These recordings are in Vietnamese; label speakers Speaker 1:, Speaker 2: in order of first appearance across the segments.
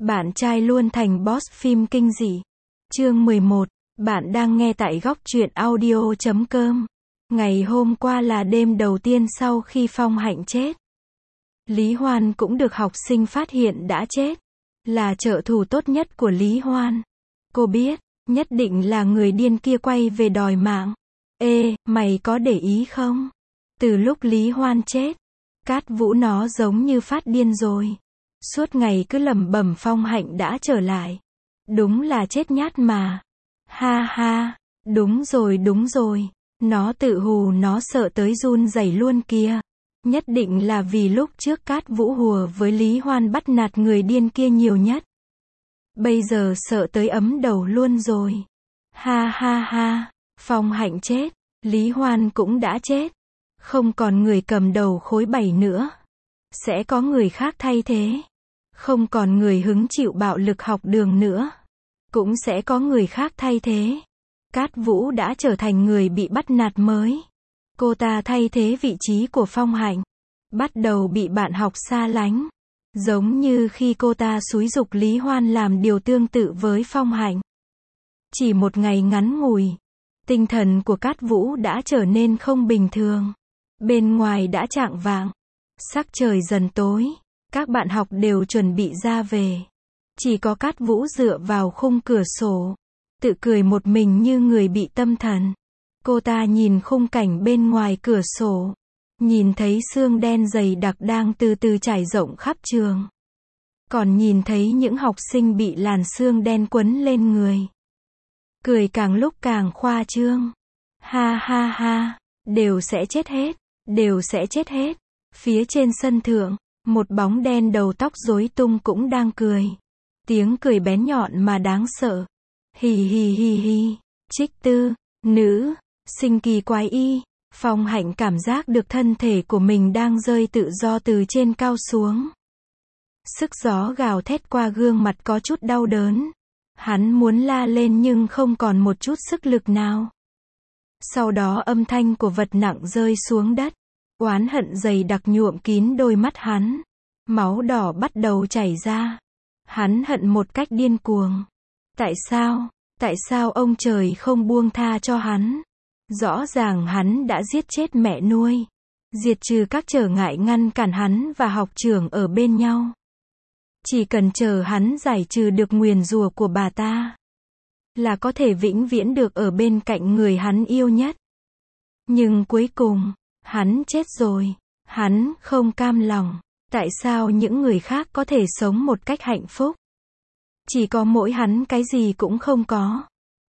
Speaker 1: Bạn trai luôn thành boss phim kinh dị. Chương 11. Bạn đang nghe tại góc truyện audio.com. Ngày hôm qua là đêm đầu tiên sau khi Phong Hạnh chết. Lý Hoan cũng được học sinh phát hiện đã chết. Là trợ thủ tốt nhất của Lý Hoan. Cô biết, nhất định là người điên kia quay về đòi mạng. Ê, mày có để ý không? Từ lúc Lý Hoan chết, Cát Vũ nó giống như phát điên rồi. Suốt ngày cứ lẩm bẩm Phong Hạnh đã trở lại. Đúng là chết nhát mà. Ha ha, đúng rồi. Nó tự hù nó sợ tới run rẩy luôn kìa. Nhất định là vì lúc trước Cát Vũ hùa với Lý Hoan bắt nạt người điên kia nhiều nhất. Bây giờ sợ tới ấm đầu luôn rồi. Ha ha ha, Phong Hạnh chết, Lý Hoan cũng đã chết. Không còn người cầm đầu khối 7 nữa. Sẽ có người khác thay thế. Không còn người hứng chịu bạo lực học đường nữa. Cũng sẽ có người khác thay thế. Cát Vũ đã trở thành người bị bắt nạt mới. Cô ta thay thế vị trí của Phong Hạnh. Bắt đầu bị bạn học xa lánh. Giống như khi cô ta xúi giục Lý Hoan làm điều tương tự với Phong Hạnh. Chỉ một ngày ngắn ngủi, tinh thần của Cát Vũ đã trở nên không bình thường. Bên ngoài đã chạng vạng. Sắc trời dần tối. Các bạn học đều chuẩn bị ra về. Chỉ có Cát Vũ dựa vào khung cửa sổ. Tự cười một mình như người bị tâm thần. Cô ta nhìn khung cảnh bên ngoài cửa sổ. Nhìn thấy sương đen dày đặc đang từ từ trải rộng khắp trường. Còn nhìn thấy những học sinh bị làn sương đen quấn lên người. Cười càng lúc càng khoa trương. Ha ha ha, đều sẽ chết hết. Đều sẽ chết hết. Phía trên sân thượng, một bóng đen đầu tóc rối tung cũng đang cười. Tiếng cười bén nhọn mà đáng sợ. Hì hì hì hì. Trích tư, nữ, sinh kỳ quái y. Phong Hạnh cảm giác được thân thể của mình đang rơi tự do từ trên cao xuống. Sức gió gào thét qua gương mặt có chút đau đớn. Hắn muốn la lên nhưng không còn một chút sức lực nào. Sau đó âm thanh của vật nặng rơi xuống đất. Oán hận dày đặc nhuộm kín đôi mắt hắn. Máu đỏ bắt đầu chảy ra. Hắn hận một cách điên cuồng. Tại sao ông trời không buông tha cho hắn? Rõ ràng hắn đã giết chết mẹ nuôi. Diệt trừ các trở ngại ngăn cản hắn và học trưởng ở bên nhau. Chỉ cần chờ hắn giải trừ được nguyền rủa của bà ta. Là có thể vĩnh viễn được ở bên cạnh người hắn yêu nhất. Nhưng cuối cùng, hắn chết rồi. Hắn không cam lòng. Tại sao những người khác có thể sống một cách hạnh phúc? Chỉ có mỗi hắn cái gì cũng không có.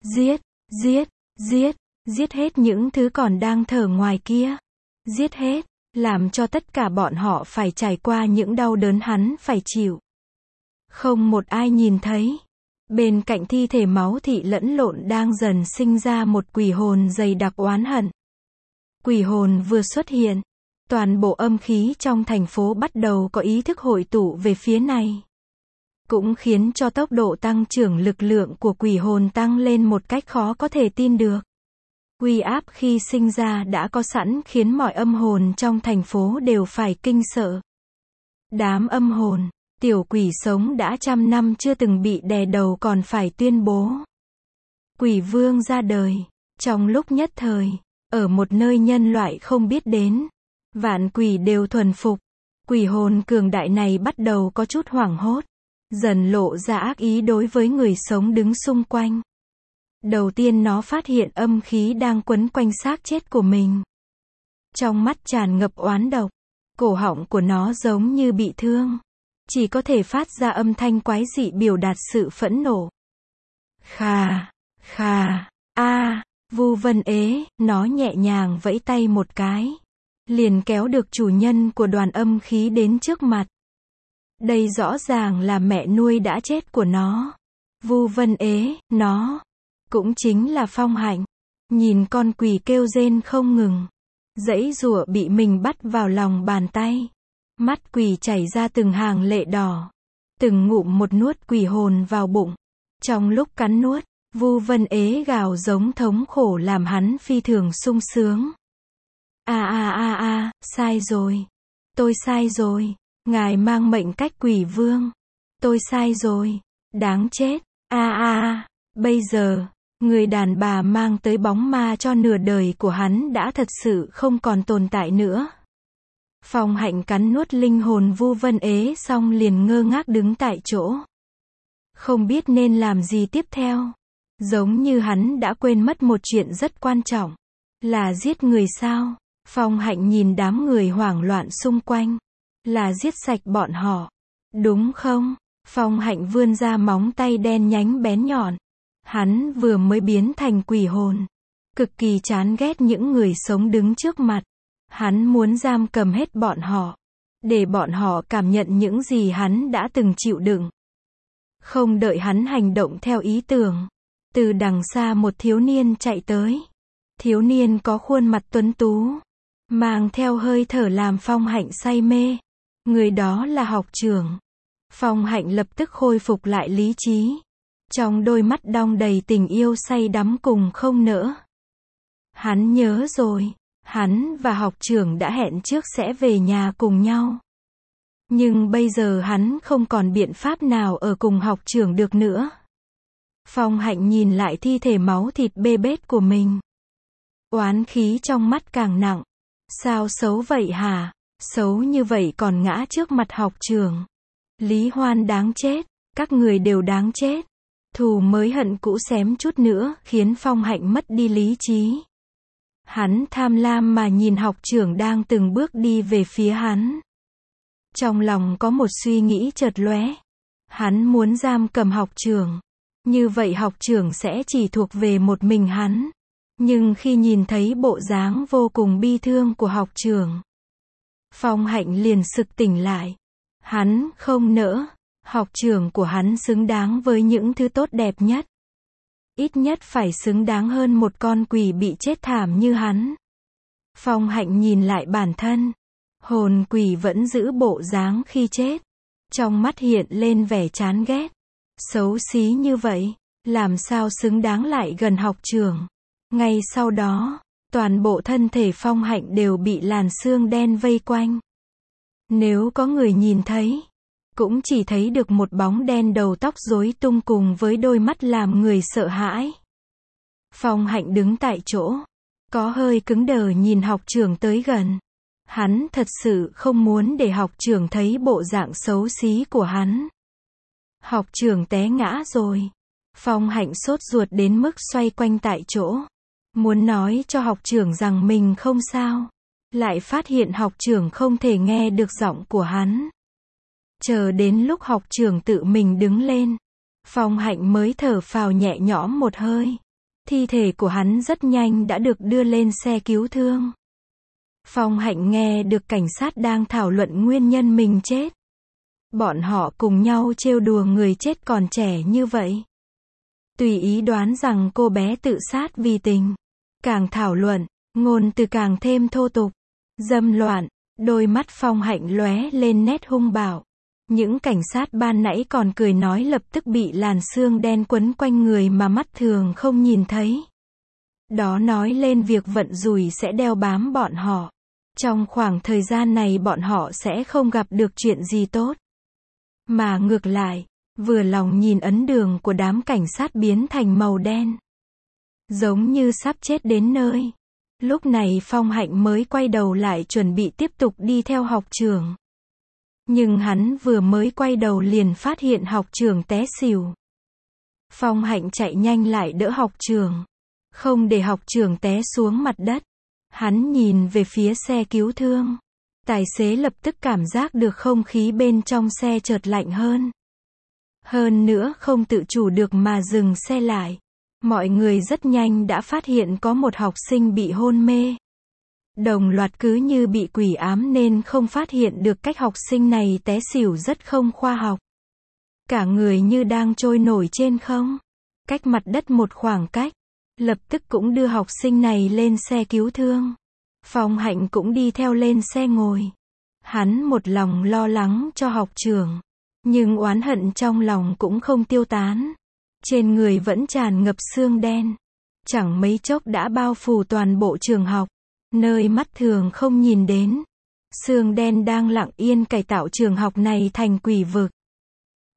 Speaker 1: Giết hết những thứ còn đang thở ngoài kia. Giết hết, làm cho tất cả bọn họ phải trải qua những đau đớn hắn phải chịu. Không một ai nhìn thấy. Bên cạnh thi thể máu thịt lẫn lộn đang dần sinh ra một quỷ hồn dày đặc oán hận. Quỷ hồn vừa xuất hiện, toàn bộ âm khí trong thành phố bắt đầu có ý thức hội tụ về phía này. Cũng khiến cho tốc độ tăng trưởng lực lượng của quỷ hồn tăng lên một cách khó có thể tin được. Uy áp khi sinh ra đã có sẵn khiến mọi âm hồn trong thành phố đều phải kinh sợ. Đám âm hồn, tiểu quỷ sống đã 100 năm chưa từng bị đè đầu còn phải tuyên bố. Quỷ vương ra đời, trong lúc nhất thời, ở một nơi nhân loại không biết đến. Vạn quỷ đều thuần phục. Quỷ hồn cường đại này bắt đầu có chút hoảng hốt. Dần lộ ra ác ý đối với người sống đứng xung quanh. Đầu tiên nó phát hiện âm khí đang quấn quanh xác chết của mình. Trong mắt tràn ngập oán độc. Cổ họng của nó giống như bị thương. Chỉ có thể phát ra âm thanh quái dị biểu đạt sự phẫn nộ. Vu Vân Ế, nó nhẹ nhàng vẫy tay một cái. Liền kéo được chủ nhân của đoàn âm khí đến trước mặt. Đây rõ ràng là mẹ nuôi đã chết của nó. Vu Vân Ế, nó cũng chính là Phong Hạnh. Nhìn con quỷ kêu rên không ngừng. Giãy giụa bị mình bắt vào lòng bàn tay. Mắt quỷ chảy ra từng hàng lệ đỏ. Từng ngụm một nuốt quỷ hồn vào bụng. Trong lúc cắn nuốt, Vu Vân Ế gào giống thống khổ làm hắn phi thường sung sướng. Sai rồi. Tôi sai rồi. Ngài mang mệnh cách quỷ vương. tôi sai rồi. Đáng chết. Bây giờ, người đàn bà mang tới bóng ma cho nửa đời của hắn đã thật sự không còn tồn tại nữa. Phong Hạnh cắn nuốt linh hồn Vu Vân Ế xong liền ngơ ngác đứng tại chỗ. Không biết nên làm gì tiếp theo. Giống như hắn đã quên mất một chuyện rất quan trọng. Là giết người sao? Phong Hạnh nhìn đám người hoảng loạn xung quanh. Là giết sạch bọn họ. Đúng không? Phong Hạnh vươn ra móng tay đen nhánh bén nhọn. Hắn vừa mới biến thành quỷ hồn. Cực kỳ chán ghét những người sống đứng trước mặt. Hắn muốn giam cầm hết bọn họ. Để bọn họ cảm nhận những gì hắn đã từng chịu đựng. Không đợi hắn hành động theo ý tưởng. Từ đằng xa một thiếu niên chạy tới. Thiếu niên có khuôn mặt tuấn tú. Mang theo hơi thở làm Phong Hạnh say mê. Người đó là học trưởng. Phong Hạnh lập tức khôi phục lại lý trí. Trong đôi mắt đong đầy tình yêu say đắm cùng không nỡ. Hắn nhớ rồi. Hắn và học trưởng đã hẹn trước sẽ về nhà cùng nhau. Nhưng bây giờ hắn không còn biện pháp nào ở cùng học trưởng được nữa. Phong Hạnh nhìn lại thi thể máu thịt bê bết của mình. Oán khí trong mắt càng nặng. Sao xấu vậy hả? Xấu như vậy còn ngã trước mặt học trưởng. Lý Hoan đáng chết. Các người đều đáng chết. Thù mới hận cũ xém chút nữa khiến Phong Hạnh mất đi lý trí. Hắn tham lam mà nhìn học trưởng đang từng bước đi về phía hắn. Trong lòng có một suy nghĩ chợt lóe. Hắn muốn giam cầm học trưởng. Như vậy học trưởng sẽ chỉ thuộc về một mình hắn. Nhưng khi nhìn thấy bộ dáng vô cùng bi thương của học trưởng, Phong Hạnh liền sực tỉnh lại. Hắn không nỡ. Học trưởng của hắn xứng đáng với những thứ tốt đẹp nhất. Ít nhất phải xứng đáng hơn một con quỷ bị chết thảm như hắn. Phong Hạnh nhìn lại bản thân. Hồn quỷ vẫn giữ bộ dáng khi chết. Trong mắt hiện lên vẻ chán ghét. Xấu xí như vậy, làm sao xứng đáng lại gần học trưởng. Ngay sau đó, toàn bộ thân thể Phong Hạnh đều bị làn sương đen vây quanh. Nếu có người nhìn thấy, cũng chỉ thấy được một bóng đen đầu tóc rối tung cùng với đôi mắt làm người sợ hãi. Phong Hạnh đứng tại chỗ, có hơi cứng đờ nhìn học trưởng tới gần. Hắn thật sự không muốn để học trưởng thấy bộ dạng xấu xí của hắn. Học trưởng té ngã rồi. Phong Hạnh sốt ruột đến mức xoay quanh tại chỗ. Muốn nói cho học trưởng rằng mình không sao. Lại phát hiện học trưởng không thể nghe được giọng của hắn. Chờ đến lúc học trưởng tự mình đứng lên, Phong Hạnh mới thở phào nhẹ nhõm một hơi. Thi thể của hắn rất nhanh đã được đưa lên xe cứu thương. Phong Hạnh nghe được cảnh sát đang thảo luận nguyên nhân mình chết. Bọn họ cùng nhau trêu đùa người chết còn trẻ như vậy. Tùy ý đoán rằng cô bé tự sát vì tình. Càng thảo luận, ngôn từ càng thêm thô tục, dâm loạn. Đôi mắt Phong Hạnh lóe lên nét hung bạo. Những cảnh sát ban nãy còn cười nói lập tức bị làn sương đen quấn quanh người mà mắt thường không nhìn thấy. Đó nói lên việc vận rủi sẽ đeo bám bọn họ. Trong khoảng thời gian này bọn họ sẽ không gặp được chuyện gì tốt. Mà ngược lại, vừa lòng nhìn ấn đường của đám cảnh sát biến thành màu đen. Giống như sắp chết đến nơi. Lúc này Phong Hạnh mới quay đầu lại chuẩn bị tiếp tục đi theo học trưởng. Nhưng hắn vừa mới quay đầu liền phát hiện học trưởng té xỉu. Phong Hạnh chạy nhanh lại đỡ học trưởng. Không để học trưởng té xuống mặt đất. Hắn nhìn về phía xe cứu thương. Tài xế lập tức cảm giác được không khí bên trong xe chợt lạnh hơn. Hơn nữa không tự chủ được mà dừng xe lại. Mọi người rất nhanh đã phát hiện có một học sinh bị hôn mê. Đồng loạt cứ như bị quỷ ám nên không phát hiện được cách học sinh này té xỉu rất không khoa học. Cả người như đang trôi nổi trên không. Cách mặt đất một khoảng cách. Lập tức cũng đưa học sinh này lên xe cứu thương. Phong Hạnh cũng đi theo lên xe ngồi. Hắn một lòng lo lắng cho học trưởng. Nhưng oán hận trong lòng cũng không tiêu tán. Trên người vẫn tràn ngập sương đen. Chẳng mấy chốc đã bao phủ toàn bộ trường học. Nơi mắt thường không nhìn đến. Sương đen đang lặng yên cải tạo trường học này thành quỷ vực.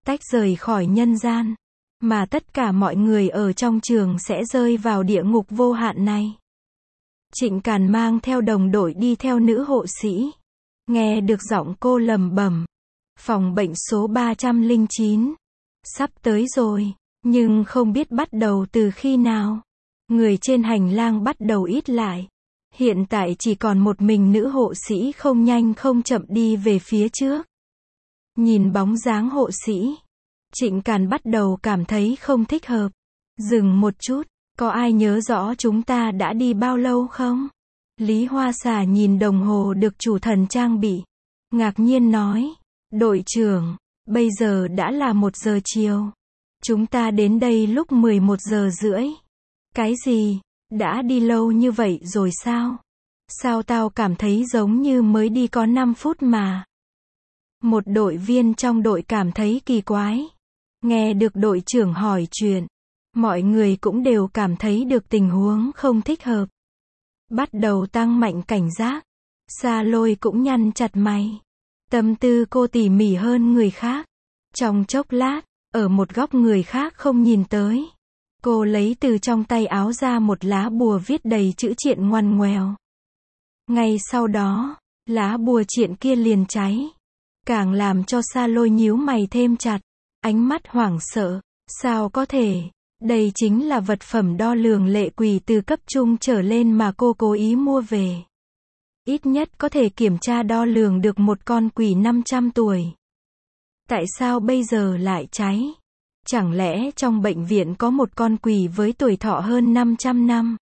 Speaker 1: tách rời khỏi nhân gian, mà tất cả mọi người ở trong trường sẽ rơi vào địa ngục vô hạn này. Trịnh Càn mang theo đồng đội đi theo nữ hộ sĩ. Nghe được giọng cô lẩm bẩm. Phòng bệnh số 309. Sắp tới rồi, nhưng không biết bắt đầu từ khi nào. Người trên hành lang bắt đầu ít lại. Hiện tại chỉ còn một mình nữ hộ sĩ không nhanh không chậm đi về phía trước. Nhìn bóng dáng hộ sĩ, Trịnh Càn bắt đầu cảm thấy không thích hợp. Dừng một chút, có ai nhớ rõ chúng ta đã đi bao lâu không? Lý Hoa Xà nhìn đồng hồ được chủ thần trang bị. Ngạc nhiên nói, đội trưởng, bây giờ đã là 1 giờ chiều. Chúng ta đến đây lúc 11 giờ rưỡi. Cái gì? Đã đi lâu như vậy rồi sao? Sao tao cảm thấy giống như mới đi có 5 phút mà. Một đội viên trong đội cảm thấy kỳ quái. Nghe được đội trưởng hỏi chuyện, mọi người cũng đều cảm thấy được tình huống không thích hợp. Bắt đầu tăng mạnh cảnh giác. Sa Lôi cũng nhăn chặt mày. Tâm tư cô tỉ mỉ hơn người khác. Trong chốc lát, ở một góc người khác không nhìn tới, cô lấy từ trong tay áo ra một lá bùa viết đầy chữ triện ngoằn ngoèo. Ngay sau đó, lá bùa triện kia liền cháy. Càng làm cho Sa Lôi nhíu mày thêm chặt. Ánh mắt hoảng sợ. Sao có thể? Đây chính là vật phẩm đo lường lệ quỷ từ cấp trung trở lên mà cô cố ý mua về. Ít nhất có thể kiểm tra đo lường được một con quỷ 500 tuổi. Tại sao bây giờ lại cháy? Chẳng lẽ trong bệnh viện có một con quỷ với tuổi thọ hơn 500 năm?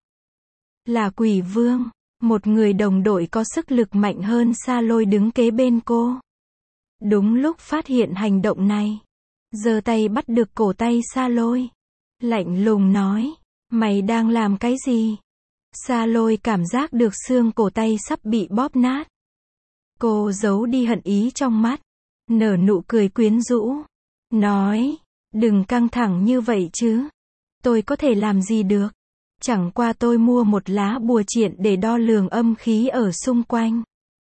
Speaker 1: Là quỷ vương, một người đồng đội có sức lực mạnh hơn Sa Lôi đứng kế bên cô. Đúng lúc phát hiện hành động này, giơ tay bắt được cổ tay Sa Lôi. Lạnh lùng nói, mày đang làm cái gì? Sa Lôi cảm giác được xương cổ tay sắp bị bóp nát. Cô giấu đi hận ý trong mắt, nở nụ cười quyến rũ, nói, đừng căng thẳng như vậy chứ. Tôi có thể làm gì được? Chẳng qua tôi mua một lá bùa triện để đo lường âm khí ở xung quanh.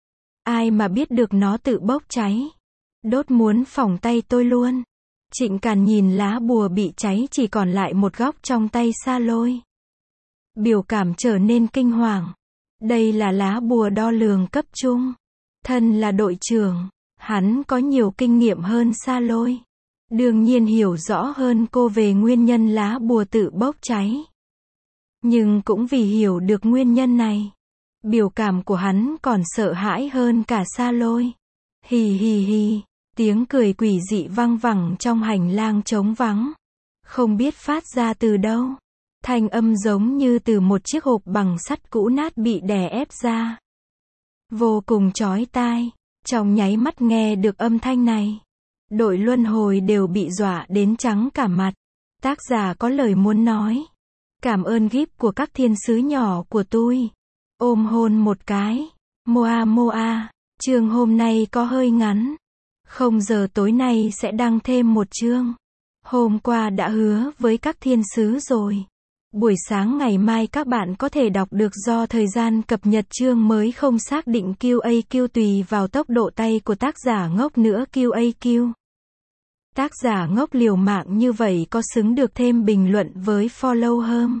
Speaker 1: Ai mà biết được nó tự bốc cháy. Đốt muốn phỏng tay tôi luôn. Trịnh Càn nhìn lá bùa bị cháy chỉ còn lại một góc trong tay Sa Lôi. Biểu cảm trở nên kinh hoàng. Đây là lá bùa đo lường cấp trung. Thân là đội trưởng, hắn có nhiều kinh nghiệm hơn Sa Lôi. Đương nhiên hiểu rõ hơn cô về nguyên nhân lá bùa tự bốc cháy. Nhưng cũng vì hiểu được nguyên nhân này, biểu cảm của hắn còn sợ hãi hơn cả Sa Lôi. Hì hì hì, tiếng cười quỷ dị vang vẳng trong hành lang trống vắng. Không biết phát ra từ đâu. Thanh âm giống như từ một chiếc hộp bằng sắt cũ nát bị đè ép ra. Vô cùng chói tai. Trong nháy mắt nghe được âm thanh này, đội luân hồi đều bị dọa đến trắng cả mặt. Tác giả có lời muốn nói. Cảm ơn gift của các thiên sứ nhỏ của tôi. Ôm hôn một cái. Moa Moa. Chương hôm nay có hơi ngắn. 0 giờ tối nay sẽ đăng thêm một chương. Hôm qua đã hứa với các thiên sứ rồi. Buổi sáng ngày mai các bạn có thể đọc được do thời gian cập nhật chương mới không xác định QAQ tùy vào tốc độ tay của tác giả ngốc nữa QAQ. Tác giả ngốc liều mạng như vậy có xứng được thêm bình luận với follow hơn.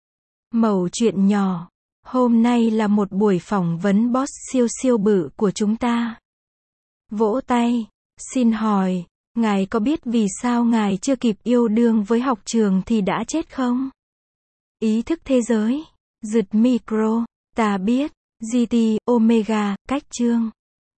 Speaker 1: Mẩu chuyện nhỏ. Hôm nay là một buổi phỏng vấn boss siêu siêu bự của chúng ta. Vỗ tay. Xin hỏi, ngài có biết vì sao ngài chưa kịp yêu đương với học trường thì đã chết không? Ý thức thế giới. Giật micro. Ta biết. GT, Omega, cách chương.